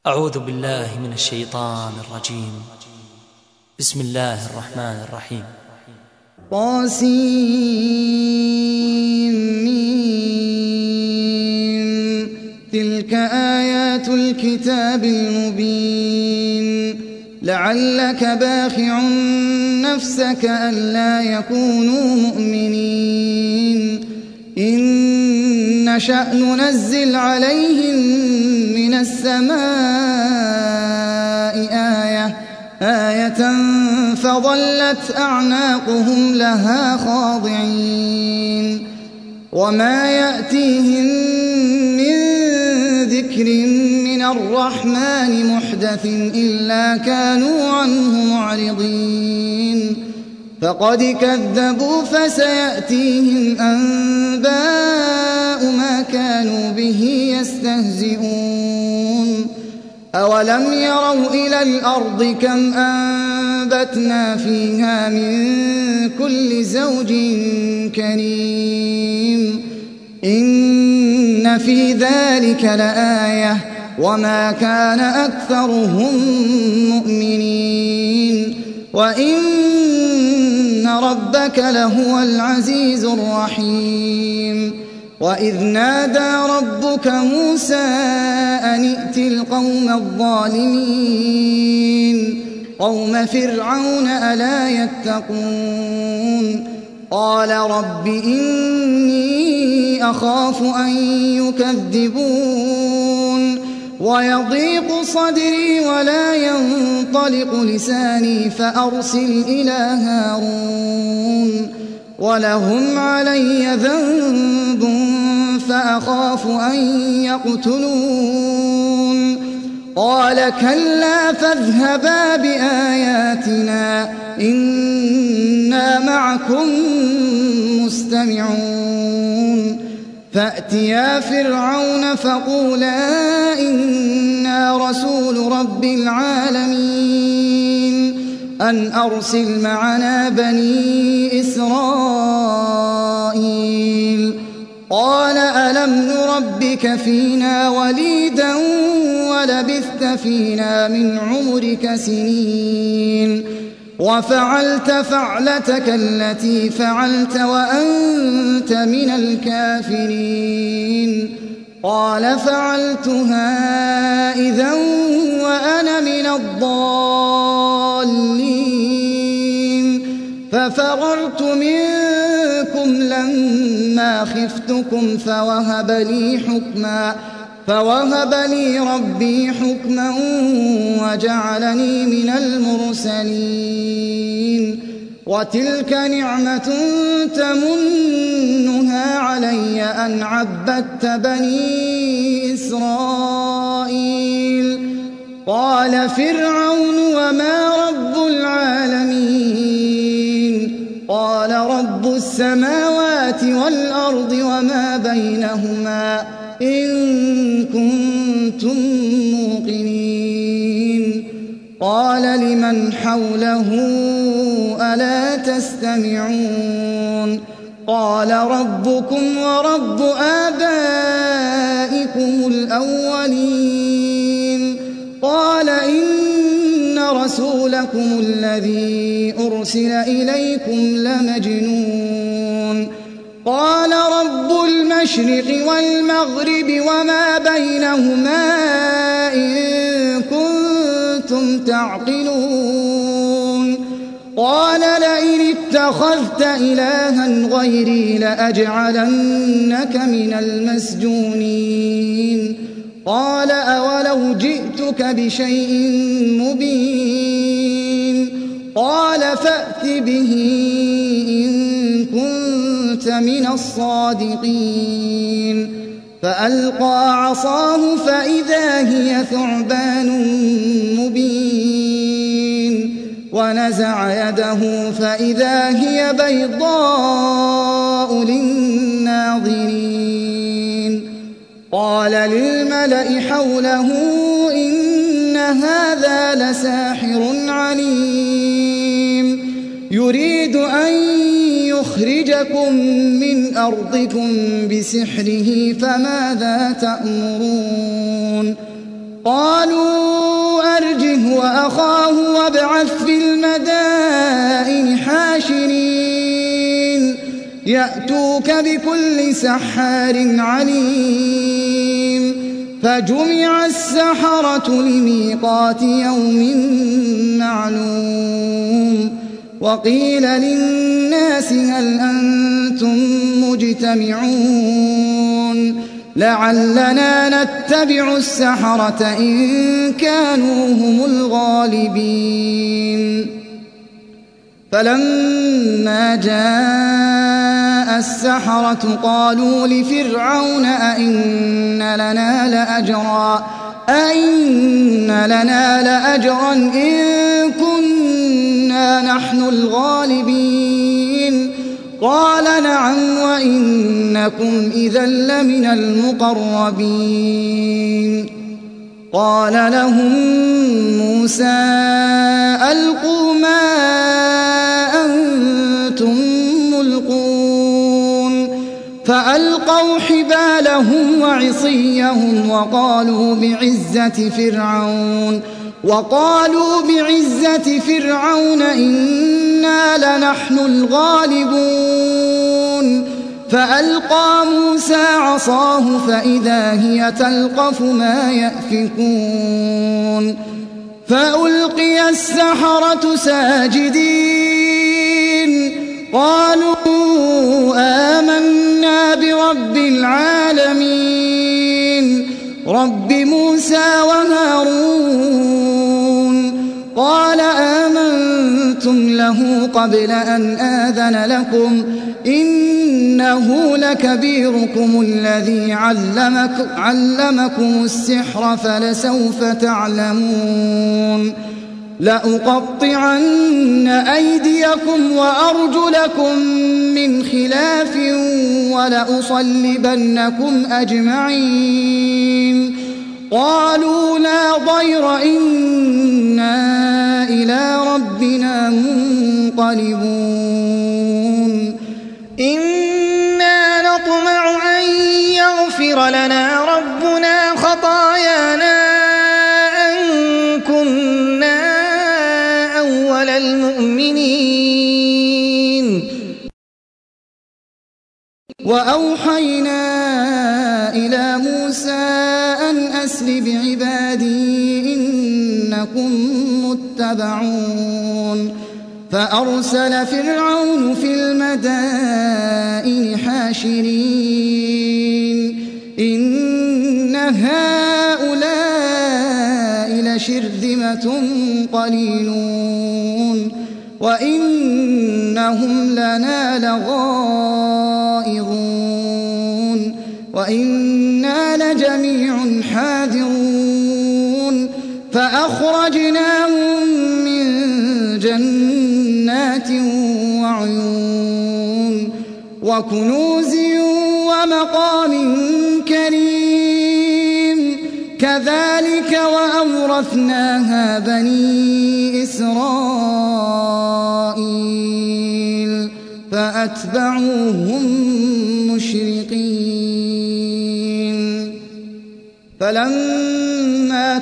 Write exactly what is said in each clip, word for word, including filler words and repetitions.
أعوذ بالله من الشيطان الرجيم. بسم الله الرحمن الرحيم. طاسيم تلك آيات الكتاب المبين لعلك باخع نفسك ألا يكونوا مؤمنين إن نشأ ننزل عليهم من السماء آية آية فظلت أعناقهم لها خاضعين وما يأتيهم من ذكر من الرحمن محدث إلا كانوا عنه معرضين فقد كذبوا فسيأتيهم أنباء ما كانوا به يستهزئون أولم يروا إلى الأرض كم أنبتنا فيها من كل زوج كريم إن في ذلك لآية وما كان أكثرهم مؤمنين وإن ربك لهو العزيز الرحيم وإذ نادى ربك موسى أن ائت القوم الظالمين قوم فرعون ألا يتقون قال رب إني أخاف أن يكذبون ويضيق صدري ولا ينطلق لساني فأرسل إلى هارون ولهم علي ذنب فأخاف أن يقتلون قال كلا فاذهبا بآياتنا إنا معكم مستمعون فأتيا فرعون فقولا إنا رسول رب العالمين أن أرسل معنا بني إسرائيل قال ألم نربك فينا وليدا ولبثت فينا من عمرك سنين وفعلت فعلتك التي فعلت وأنت من الكافرين قال فعلتها إذا وأنا من الضالين ففررت منكم لما خفتكم فوهب لي حكما فوهب لي ربي حكما وجعلني من المرسلين وتلك نعمة تمنها علي أن عبدت بني إسرائيل قال فرعون وما رب العالمين قال رب السماوات والأرض وما بينهما إن كنتم موقنين قال لمن حوله ألا تستمعون قال ربكم ورب آبائكم الأولين قال إن رسولكم الذي أرسل إليكم لمجنون قال رب المشرق والمغرب وما بينهما إن كنتم تعقلون قال لئن اتخذت إلها غيري لأجعلنك من المسجونين قال أولو جئتك بشيء مبين قال فأت به إن كنت من الصادقين فألقى عصاه فإذا هي ثعبان مبين ونزع يده فإذا هي بيضاء للناظرين قال للملأ حوله إن هذا لساحر عليم يريد أن يخرجكم من أرضكم بسحره فماذا تأمرون قالوا وأخاه وابعث في المدائن حاشرين يأتوك بكل سحار عليم فجمع السحرة لميقات يوم معلوم وقيل للناس هل أنتم مجتمعون لعلنا نتبع السحرة إن كانوا هم الغالبين فلما جاء السحرة قالوا لفرعون أئن لنا لأجرا أئن لنا لأجرا إن كنا نحن الغالبين قال نعم وإنكم إذا لمن المقربين قال لهم موسى ألقوا ما أنتم ملقون فألقوا حبالهم وعصيهم وقالوا بعزة فرعون وقالوا بعزة فرعون إنا لنحن الغالبون فألقى موسى عصاه فإذا هي تلقف ما يأفكون فألقي السحرة ساجدين قالوا آمنا برب العالمين رب موسى وهارون قال آمنتم له قبل أن آذن لكم إنه لكبيركم الذي علمك علمكم السحر فلسوف تعلمون لأقطعن أيديكم وأرجلكم من خلاف ولأصلبنكم أجمعين قالوا لا ضير إنا إلى ربنا منقلبون إنا نطمع أن يغفر لنا ربنا خطايانا أن كنا أول المؤمنين وأوحينا إلى موسى أن أسر بعبادي إنكم متبعون فأرسل فرعون في المدائن حاشرين إن هؤلاء لشرذمة قليلون وإنهم لنا لغائظون وإنا لجميع حاذرون فأخرجناهم من جنات وعيون وكنوز ومقام كريم كذلك وأورثناها بني إسرائيل فأتبعوهم مشرقين فلما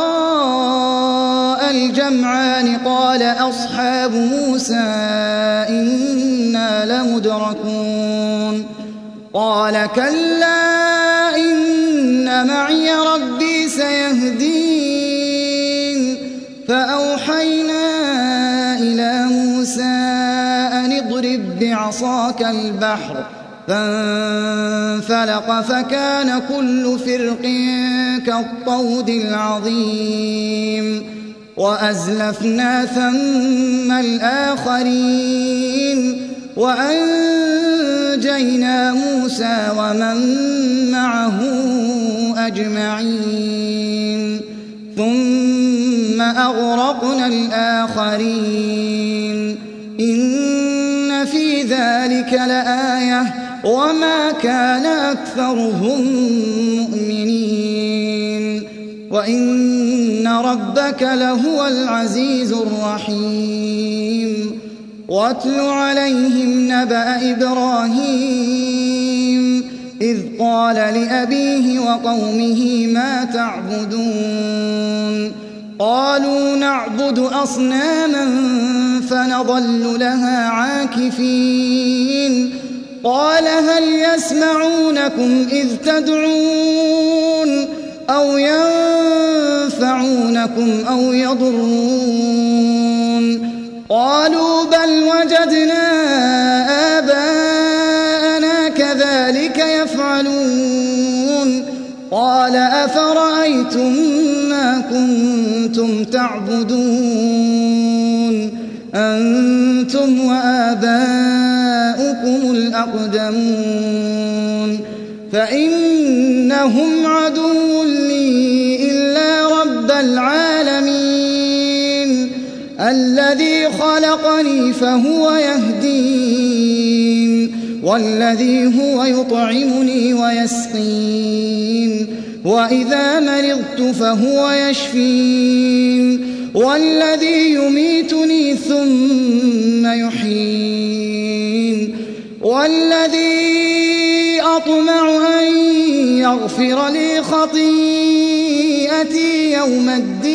تراءى الجمعان قال أصحاب موسى إنا لمدركون قال كلا إن معي ربي سيهدين فأوحينا إلى موسى أن اضرب بعصاك البحر فانفلق فكان كل فرق كالطود العظيم وأزلفنا ثم الآخرين وأنجينا موسى ومن معه أجمعين ثم أغرقنا الآخرين إن في ذلك لآية وما كان أكثرهم مؤمنين وإن ربك لهو العزيز الرحيم واتل عليهم نبأ إبراهيم إذ قال لأبيه وقومه ما تعبدون قالوا نعبد نعبد أصناما فنظل لها عاكفين قال هل يسمعونكم إذ تدعون أو ينفعونكم أو يضرون قالوا بل وجدنا آباءنا كذلك يفعلون قال أفرأيتم ما كنتم تعبدون أنتم وآباؤكم الأقدمون فإنهم عدو لي إلا رب العالمين الذي خلقني فهو يهدين والذي هو يطعمني ويسقين وإذا مرضت فهو يشفين والذي يميتني ثم يحيين والذي أطمع أن يغفر لي خطيئتي يوم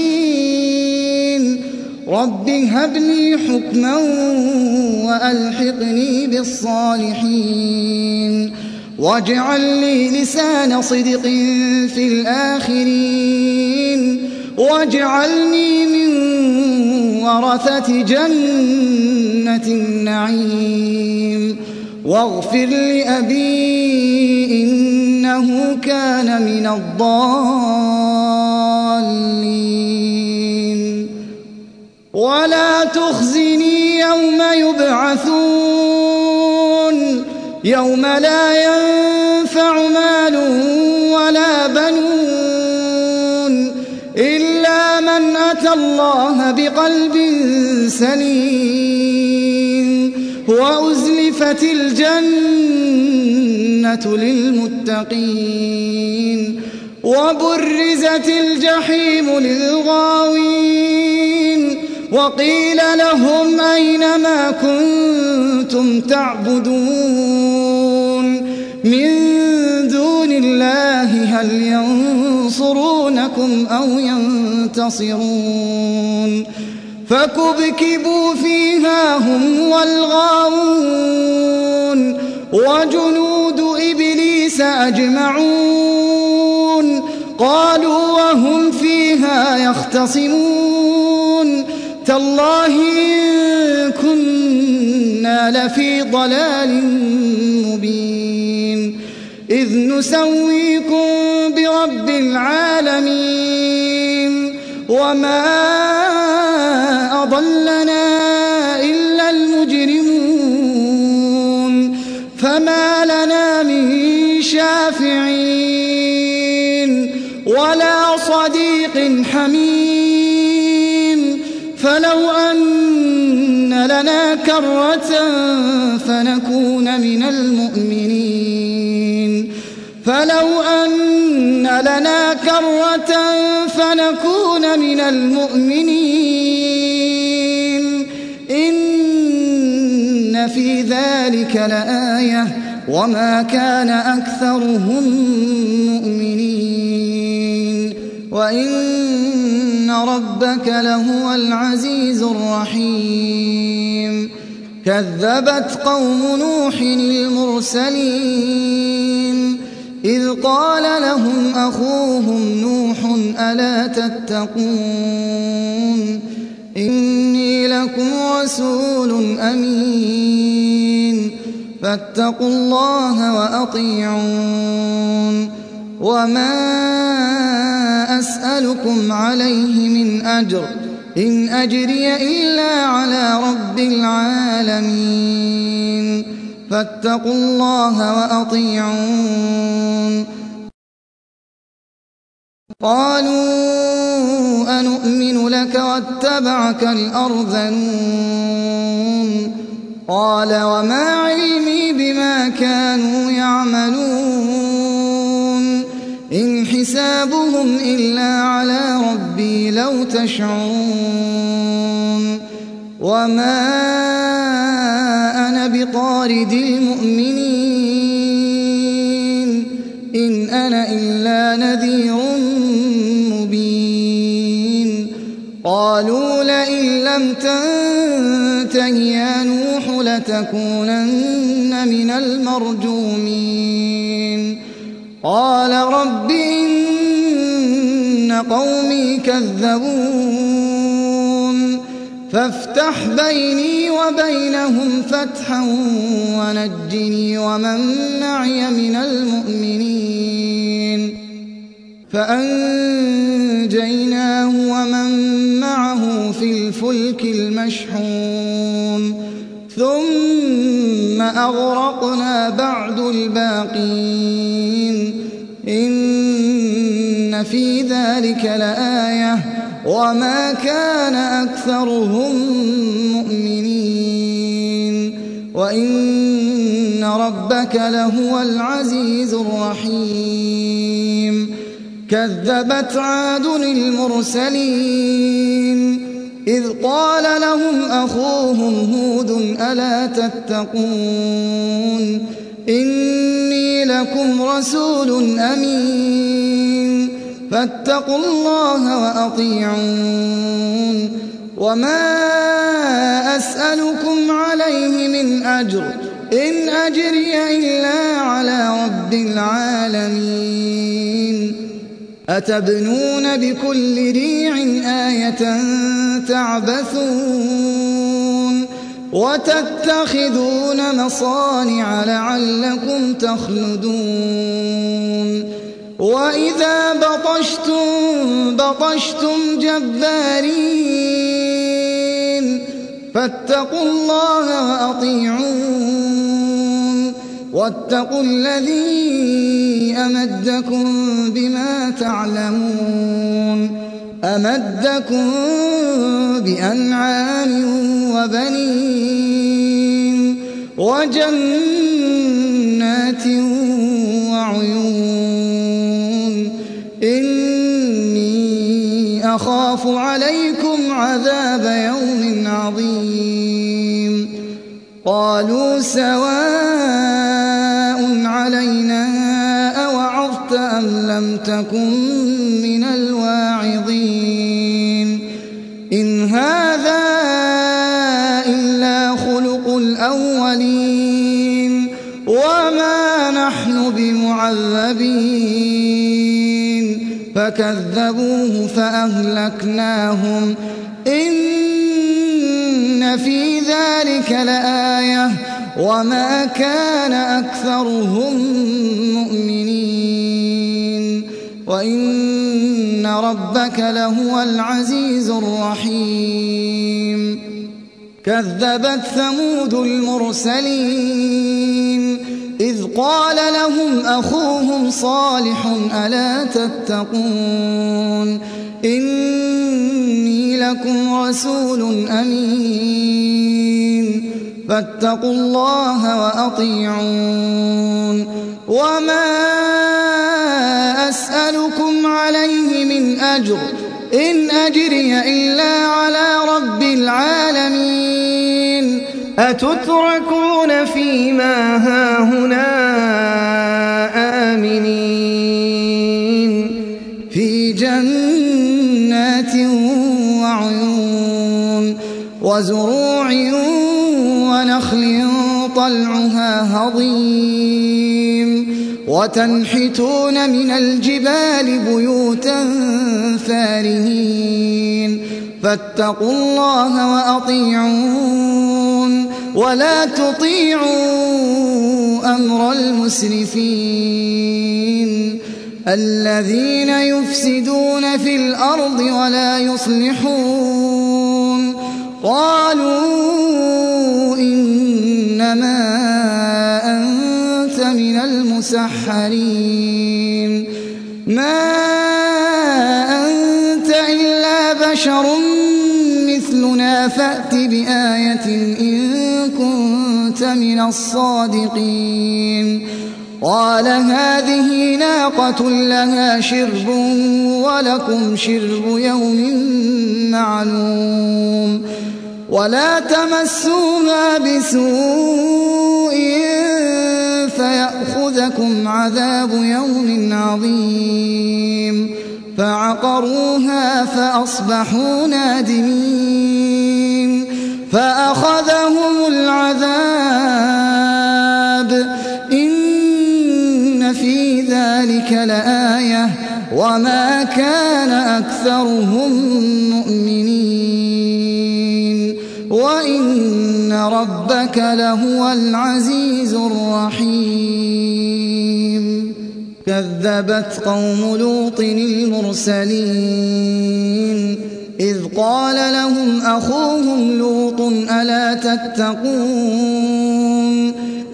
الدين رب هب لي حكما وألحقني بالصالحين واجعل لي لسان صدق في الآخرين واجعلني من ورثة جنة النعيم واغفر لأبي إنه كان من الضالين ولا تخزني يوم يبعثون يوم لا ينفع مال ولا بنون إلا من أتى الله بقلب سليم وأزلفت الجنة للمتقين وبرزت الجحيم للغاوين وقيل لهم أين ما كنتم تعبدون من دون الله هل ينصرونكم أو ينتصرون فكبكبوا فيها هم والغاوون وجنود إبليس أجمعون قالوا وهم فيها يختصمون تالله إن كنا لفي ضلال مبين إذ نسويكم برب العالمين وما أضلنا إلا المجرمون فما لنا من شافعين ولا صديق حميم فلو أن لنا كرة فنكون من المؤمنين فلو أن لنا كرة فنكون من المؤمنين إن في ذلك لآية وما كان أكثرهم مؤمنين وإن ربك لهو العزيز الرحيم كذبت قوم نوح المرسلين إذ قال لهم أخوهم نوح ألا تتقون إني لكم رسول أمين فاتقوا الله وأطيعون وما أسألكم عليه من أجر إن أجري إلا على رب العالمين فاتقوا الله وأطيعون قالوا أنؤمن لك واتبعك الأرذلون قال وما علمي بما كانوا يعملون إن حسابهم إلا على ربي لو تشعرون وما أنا بطارد المؤمنين إن أنا إلا نذير مبين قالوا لئن لم تنته يا نوح لتكونن من المرجومين قال رب إن قومي كذبون فافتح بيني وبينهم فتحا ونجني ومن معي من المؤمنين فأنجيناه ومن معه في الفلك المشحون ثم أغرقنا بعد الباقين إن في ذلك لآية وما كان أكثرهم مؤمنين وإن ربك لهو العزيز الرحيم كذبت عاد المرسلين إذ قال لهم أخوهم هود ألا تتقون إني لكم رسول أمين فاتقوا الله وأطيعون وما أسألكم عليه من أجر إن أجري إلا على رب العالمين أتبنون بكل ريع آية تعبثون وتتخذون مصانع لعلكم تخلدون وإذا بطشتم بطشتم جبارين فاتقوا الله وأطيعون واتقوا الذي أمدكم بما تعلمون أمدكم بأنعام وبنين وجنات وعيون إني أخاف عليكم عذاب يوم عظيم قالوا سواء علينا أوعظت أم لم تكن من الواعظين إن هذا إلا خلق الأولين وما نحن بمعذبين فكذبوه فأهلكناهم إن في ذلك لآية وما كان أكثرهم مؤمنين وإن ربك لهو العزيز الرحيم كذبت ثمود المرسلين إذ قال لهم أخوهم صالح ألا تتقون إني لكم رسول أمين فاتقوا الله وأطيعون وما أسألكم عليه من أجر إن أجري إلا على رب العالمين أتتركون فيما هاهنا آمنين في جنات وعيون وزروع ونخل طلعها هضيم وتنحتون من الجبال بيوتا فارهين فاتقوا الله وأطيعون ولا تطيعوا أمر المسرفين الذين يفسدون في الأرض ولا يصلحون قالوا إنما أنت من المسحرين ما أنت إلا بشر مثلنا فأت بآية إن كنت من الصادقين قال هذه ناقة لها شرب ولكم شرب يوم معلوم ولا تمسوها بسوء فيأخذكم عذاب يوم عظيم فعقروها فأصبحوا نادمين فأخذهم العذاب إن في ذلك لآية وما كان أكثرهم مؤمنين وإن ربك لهو العزيز الرحيم كذبت قوم لوط المرسلين إذ قال لهم أخوهم لوط ألا تتقون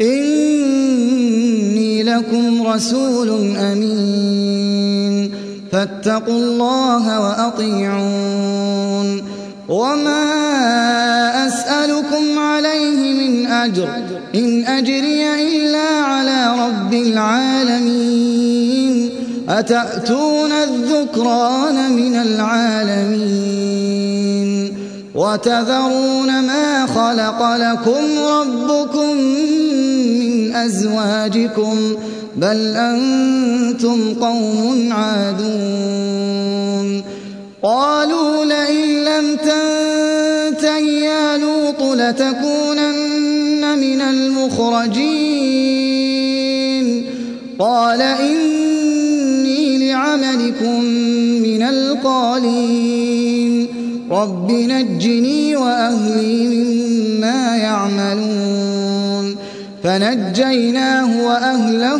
إني لكم رسول أمين فاتقوا الله وأطيعون وما أسألكم عليه من أجر إن أجري إلا على رب العالمين أتأتون الذكران من العالمين وتذرون ما خلق لكم ربكم من أزواجكم بل أنتم قوم عادون قالوا لئن لم تنته يا لوط لتكونن من المخرجين قال إني لعملكم من القالين رب نجني وأهلي مما يعملون فنجيناه وأهله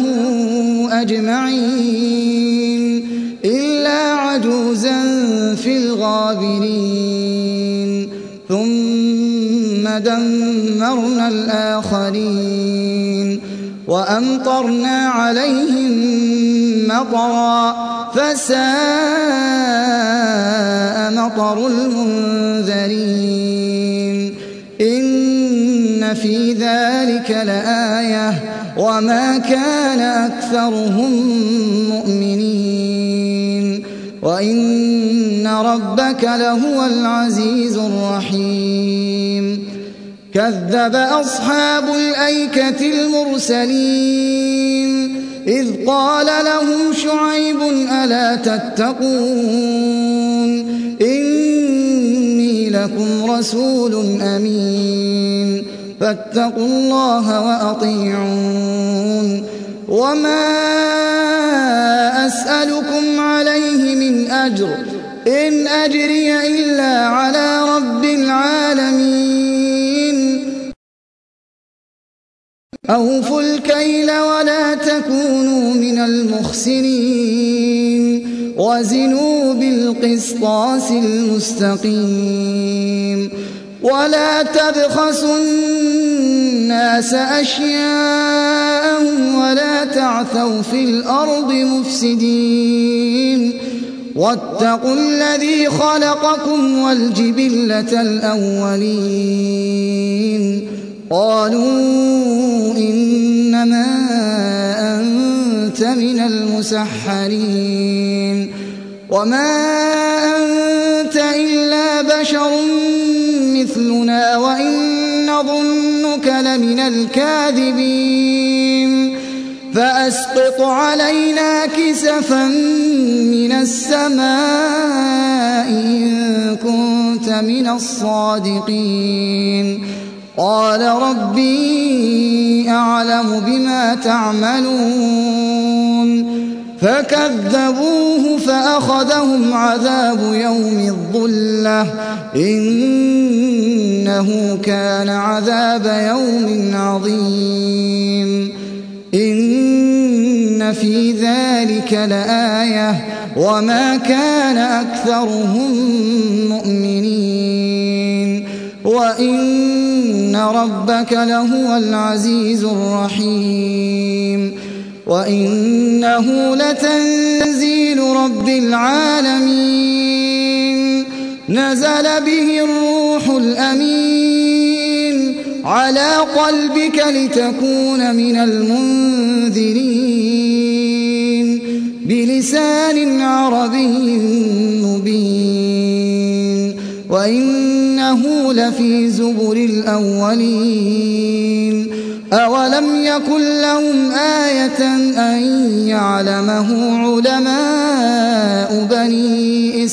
أجمعين إلا عجوزا في الغابرين ثم دمرنا الآخرين وأمطرنا عليهم مطرا فساء مطر المنذرين إن في ذلك لآية وما كان أكثرهم مؤمنين وإن ربك لهو العزيز الرحيم كذب أصحاب الأيكة المرسلين إذ قال لهم شعيب ألا تتقون إني لكم رسول أمين فاتقوا الله وأطيعون وما أسألكم عليه من أجر إن أجري إلا على رب العالمين أوفوا الكيل ولا تكونوا من المخسرين وزنوا بالقسطاس المستقيم ولا تبخسوا الناس أشياءهم ولا تعثوا في الأرض مفسدين واتقوا الذي خلقكم والجبلة الأولين قالوا إنما أنت من المسحرين وما أنت إلا بشر مثلنا وإن نظنك لمن الكاذبين فأسقط علينا كسفا من السماء إن كنت من الصادقين قال ربي أعلم بما تعملون فكذبوه فأخذهم عذاب يوم الظلة إنه كان عذاب يوم عظيم إن في ذلك لآية وما كان أكثرهم مؤمنين وإن ربك لهو العزيز الرحيم وإنه لتنزيل رب العالمين نزل به الروح الأمين على قلبك لتكون من المنذرين بلسان عربي مبين وإنه لفي زبر الأولين أولم يكن لهم آية أن يعلمه علماء بني بني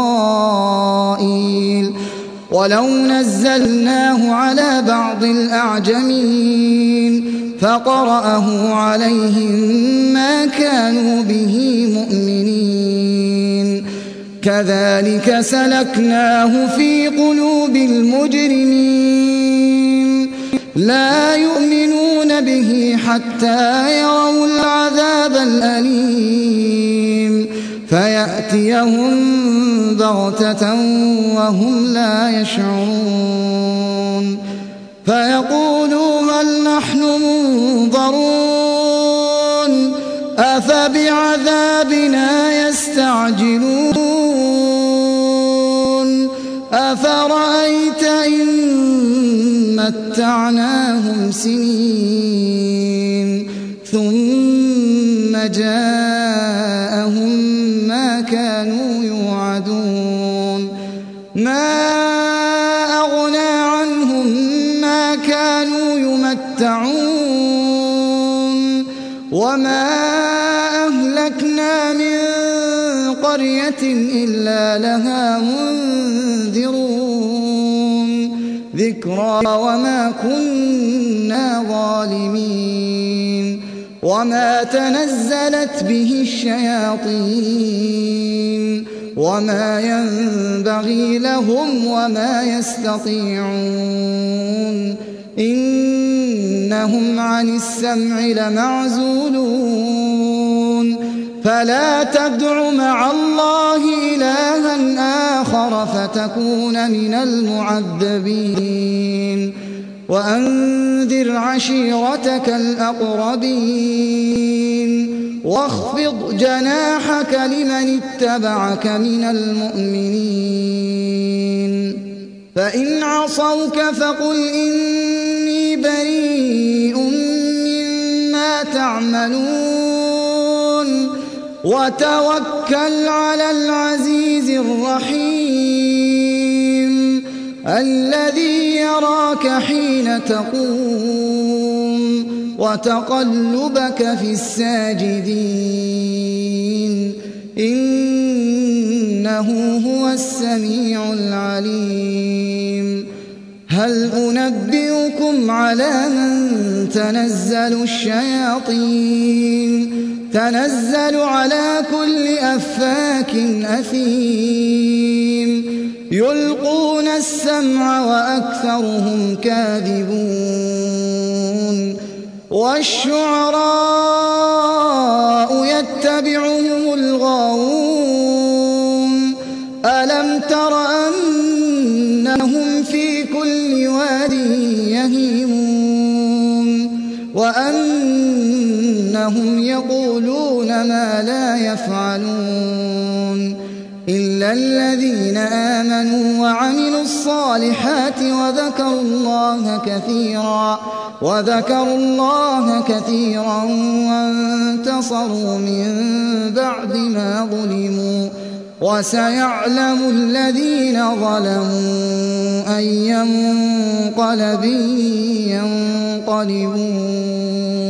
إسرائيل ولو نزلناه على بعض الأعجمين فقرأه عليهم ما كانوا به مؤمنين كذلك سلكناه في قلوب المجرمين لا يؤمنون به حتى يروا العذاب الأليم فيأتيهم بغتة وهم لا يشعرون فيقولوا هل نحن منظرون أفبعذابنا يستعجلون أفرأيت إن متعناهم سنين ثم جاءهم ما كانوا يوعدون ما أغنى عنهم ما كانوا يمتعون وما أهلكنا من قرية إلا لها منذرون ذكرى وما كنا ظالمين وما تنزلت به الشياطين وما ينبغي لهم وما يستطيعون إنهم عن السمع لمعزولون فلا تدع مع الله إلها آخر فتكون من المعذبين وأنذر عشيرتك الأقربين واخفض جناحك لمن اتبعك من المؤمنين فإن عصوك فقل إني بريء مما تعملون وتوكل على العزيز الرحيم الذي يراك حين تقوم وتقلبك في الساجدين إنه هو السميع العليم هل أنبئكم على من تنزل الشياطين تنزل على كل أفاك أثيم يلقون السمع وأكثرهم كاذبون والشعراء يتبعهم الغاوون ألم تر أنهم في كل واد يهيمون وأنهم يقولون ما لا يفعلون إلا الذين آمنوا وعملوا الصالحات وذكروا الله كثيرا وذكروا الله كثيرا وانتصروا من بعد ما ظلموا وسيعلم الذين ظلموا أي منقلب ينقلبون